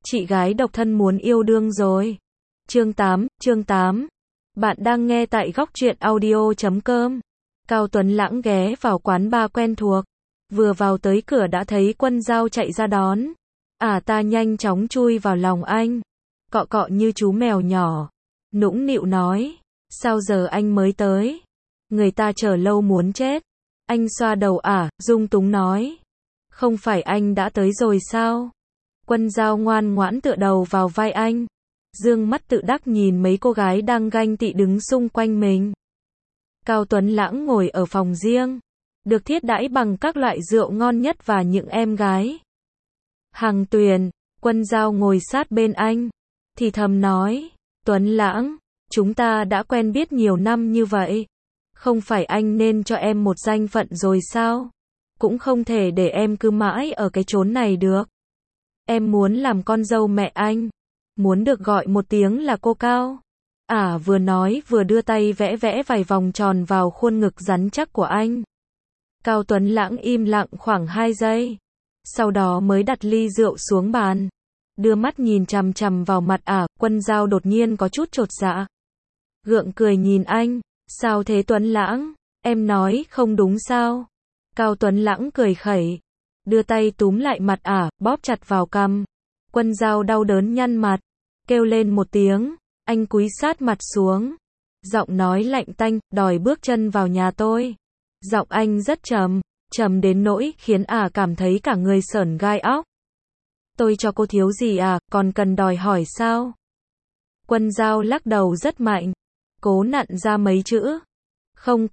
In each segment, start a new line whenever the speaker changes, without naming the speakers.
Chị gái độc thân muốn yêu đương rồi. Chương 8. Bạn đang nghe tại góc truyện audio.com. Cao Tuấn Lãng ghé vào quán bar quen thuộc. Vừa vào tới cửa đã thấy Quân Dao chạy ra đón. Ta nhanh chóng chui vào lòng anh. Cọ cọ như chú mèo nhỏ. Nũng nịu nói. Sao giờ anh mới tới? Người ta chờ lâu muốn chết. Anh xoa đầu dung túng nói. Không phải anh đã tới rồi sao? Quân Dao ngoan ngoãn tựa đầu vào vai anh. Dương mắt tự đắc nhìn mấy cô gái đang ganh tị đứng xung quanh mình. Cao Tuấn Lãng ngồi ở phòng riêng. Được thiết đãi bằng các loại rượu ngon nhất và những em gái. Hằng Tuyền, Quân Dao ngồi sát bên anh. Thì thầm nói. Tuấn Lãng, chúng ta đã quen biết nhiều năm như vậy. Không phải anh nên cho em một danh phận rồi sao? Cũng không thể để em cứ mãi ở cái chốn này được. Em muốn làm con dâu mẹ anh. Muốn được gọi một tiếng là cô Cao. Vừa nói vừa đưa tay vẽ vẽ vài vòng tròn vào khuôn ngực rắn chắc của anh. Cao Tuấn Lãng im lặng khoảng 2 giây. Sau đó mới đặt ly rượu xuống bàn. Đưa mắt nhìn chằm chằm vào mặt Quân Dao đột nhiên có chút chột dạ. Gượng cười nhìn anh. Sao thế Tuấn Lãng? Em nói không đúng sao? Cao Tuấn Lãng cười khẩy. Đưa tay túm lại mặt bóp chặt vào cằm. Quân Dao đau đớn nhăn mặt. Kêu lên một tiếng. Anh cúi sát mặt xuống. Giọng nói lạnh tanh, đòi bước chân vào nhà tôi. Giọng anh rất trầm. Trầm đến nỗi khiến cảm thấy cả người sởn gai óc. Tôi cho cô thiếu gì còn cần đòi hỏi sao? Quân Dao lắc đầu rất mạnh. Cố nặn ra mấy chữ. Không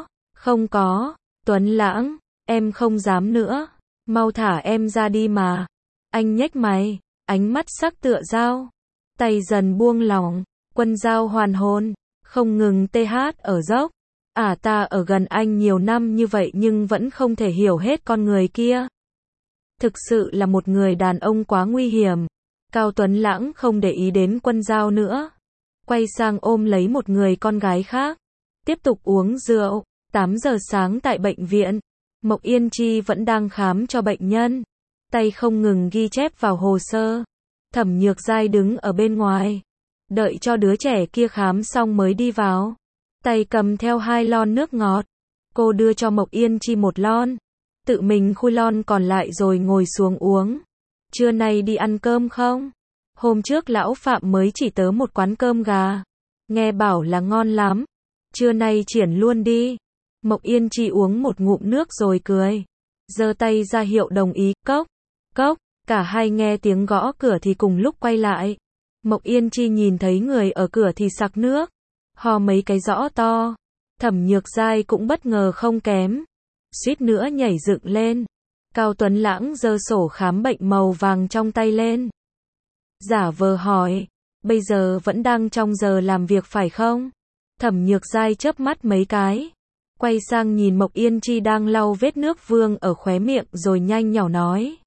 có, Tuấn Lãng, em không dám nữa. Mau thả em ra đi mà. Anh nhếch mày, ánh mắt sắc tựa dao. Tay dần buông lỏng. Quân Dao hoàn hồn, không ngừng ở dốc. Ta ở gần anh nhiều năm như vậy nhưng vẫn không thể hiểu hết con người kia. Thực sự là một người đàn ông quá nguy hiểm. Cao Tuấn Lãng không để ý đến Quân Dao nữa. Quay sang ôm lấy một người con gái khác. Tiếp tục uống rượu. 8 giờ sáng tại bệnh viện. Mộc Yên Chi vẫn đang khám cho bệnh nhân. Tay không ngừng ghi chép vào hồ sơ. Thẩm Nhược Giai đứng ở bên ngoài. Đợi cho đứa trẻ kia khám xong mới đi vào. Tay cầm theo 2 lon nước ngọt. Cô đưa cho Mộc Yên Chi 1 lon. Tự mình khui lon còn lại rồi ngồi xuống uống. Trưa nay đi ăn cơm không? Hôm trước lão Phạm mới chỉ tớ một quán cơm gà. Nghe bảo là ngon lắm. Trưa nay triển luôn đi. Mộc Yên Chi uống một ngụm nước rồi cười. Giơ tay ra hiệu đồng ý. Cốc. Cả hai nghe tiếng gõ cửa thì cùng lúc quay lại. Mộc Yên Chi nhìn thấy người ở cửa thì sặc nước. Ho mấy cái rõ to. Thẩm Nhược Giai cũng bất ngờ không kém. Suýt nữa nhảy dựng lên. Cao Tuấn Lãng giơ sổ khám bệnh màu vàng trong tay lên. Giả vờ hỏi. Bây giờ vẫn đang trong giờ làm việc phải không? Thẩm Nhược Giai chớp mắt mấy cái. Quay sang nhìn Mộc Yên Chi đang lau vết nước vương ở khóe miệng rồi nhanh nhỏ nói.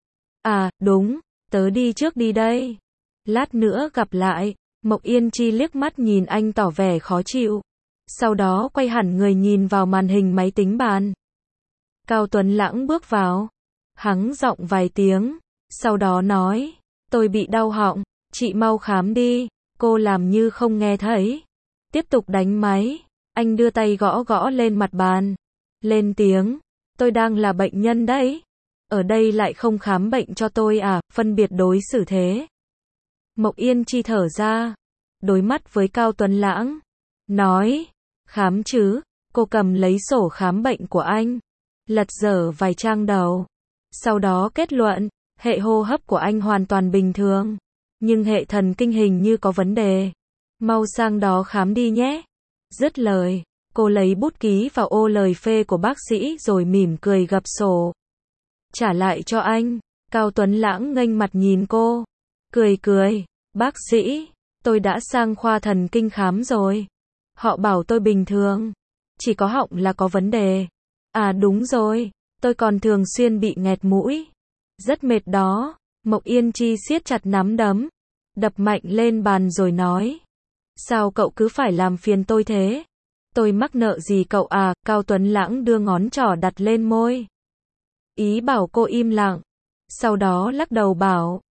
Đúng, tớ đi trước đi đây. Lát nữa gặp lại. Mộc Yên Chi liếc mắt nhìn anh tỏ vẻ khó chịu. Sau đó quay hẳn người nhìn vào màn hình máy tính bàn. Cao Tuấn Lãng bước vào. Hắng giọng vài tiếng. Sau đó nói. Tôi bị đau họng. Chị mau khám đi. Cô làm như không nghe thấy. Tiếp tục đánh máy. Anh đưa tay gõ lên mặt bàn. Lên tiếng. Tôi đang là bệnh nhân đấy. Ở đây lại không khám bệnh cho tôi phân biệt đối xử thế. Mộc Yên Chi thở ra. Đối mắt với Cao Tuấn Lãng. Nói. Khám chứ. Cô cầm lấy sổ khám bệnh của anh. Lật dở vài trang đầu. Sau đó kết luận. Hệ hô hấp của anh hoàn toàn bình thường. Nhưng hệ thần kinh hình như có vấn đề. Mau sang đó khám đi nhé. Dứt lời. Cô lấy bút ký vào ô lời phê của bác sĩ rồi mỉm cười gập sổ. Trả lại cho anh. Cao Tuấn Lãng nghênh mặt nhìn cô. Cười. Bác sĩ. Tôi đã sang khoa thần kinh khám rồi. Họ bảo tôi bình thường. Chỉ có họng là có vấn đề. Đúng rồi. Tôi còn thường xuyên bị nghẹt mũi. Rất mệt đó. Mộc Yên Chi siết chặt nắm đấm. Đập mạnh lên bàn rồi nói. Sao cậu cứ phải làm phiền tôi thế? Tôi mắc nợ gì cậu Cao Tuấn Lãng đưa ngón trỏ đặt lên môi. Ý bảo cô im lặng. Sau đó lắc đầu bảo.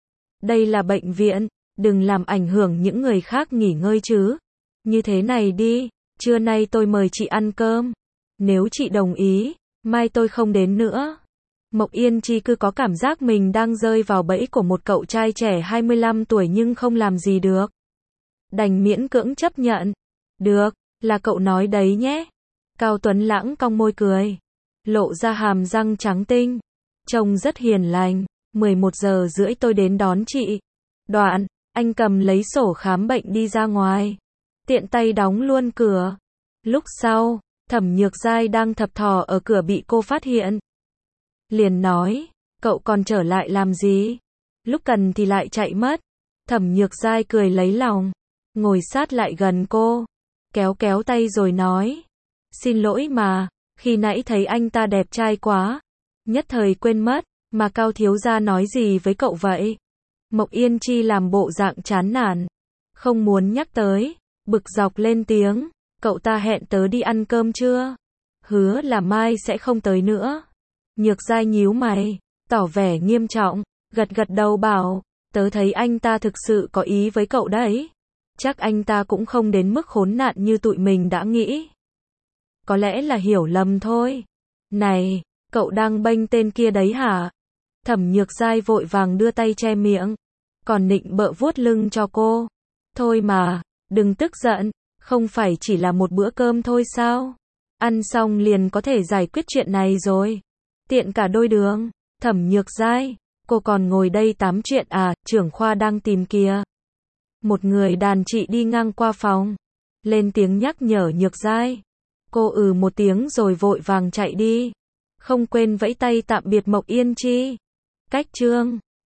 Đây là bệnh viện, đừng làm ảnh hưởng những người khác nghỉ ngơi chứ. Như thế này đi, trưa nay tôi mời chị ăn cơm. Nếu chị đồng ý, mai tôi không đến nữa. Mộc Yên Chi cứ có cảm giác mình đang rơi vào bẫy của một cậu trai trẻ 25 tuổi nhưng không làm gì được. Đành miễn cưỡng chấp nhận. Được, là cậu nói đấy nhé. Cao Tuấn Lãng cong môi cười, lộ ra hàm răng trắng tinh. Trông rất hiền lành. 11 giờ rưỡi tôi đến đón chị. Đoạn, anh cầm lấy sổ khám bệnh đi ra ngoài. Tiện tay đóng luôn cửa. Lúc sau, Thẩm Nhược Giai đang thập thò ở cửa bị cô phát hiện. Liền nói, cậu còn trở lại làm gì? Lúc cần thì lại chạy mất. Thẩm Nhược Giai cười lấy lòng, ngồi sát lại gần cô, kéo kéo tay rồi nói, xin lỗi mà, khi nãy thấy anh ta đẹp trai quá, nhất thời quên mất, mà Cao thiếu gia nói gì với cậu vậy? Mộc Yên Chi làm bộ dạng chán nản, không muốn nhắc tới, bực dọc lên tiếng, cậu ta hẹn tớ đi ăn cơm chưa? Hứa là mai sẽ không tới nữa. Nhược Giai nhíu mày, tỏ vẻ nghiêm trọng, gật gật đầu bảo, tớ thấy anh ta thực sự có ý với cậu đấy. Chắc anh ta cũng không đến mức khốn nạn như tụi mình đã nghĩ. Có lẽ là hiểu lầm thôi. Này, cậu đang bênh tên kia đấy hả? Thẩm Nhược Giai vội vàng đưa tay che miệng, còn nịnh bợ vuốt lưng cho cô. Thôi mà, đừng tức giận, không phải chỉ là một bữa cơm thôi sao? Ăn xong liền có thể giải quyết chuyện này rồi. Tiện cả đôi đường. Thẩm Nhược Giai, cô còn ngồi đây tám chuyện à, trưởng khoa đang tìm kìa. Một người đàn chị đi ngang qua phòng, lên tiếng nhắc nhở Nhược Giai. Cô một tiếng rồi vội vàng chạy đi, không quên vẫy tay tạm biệt Mộc Yên Chi. Cách chương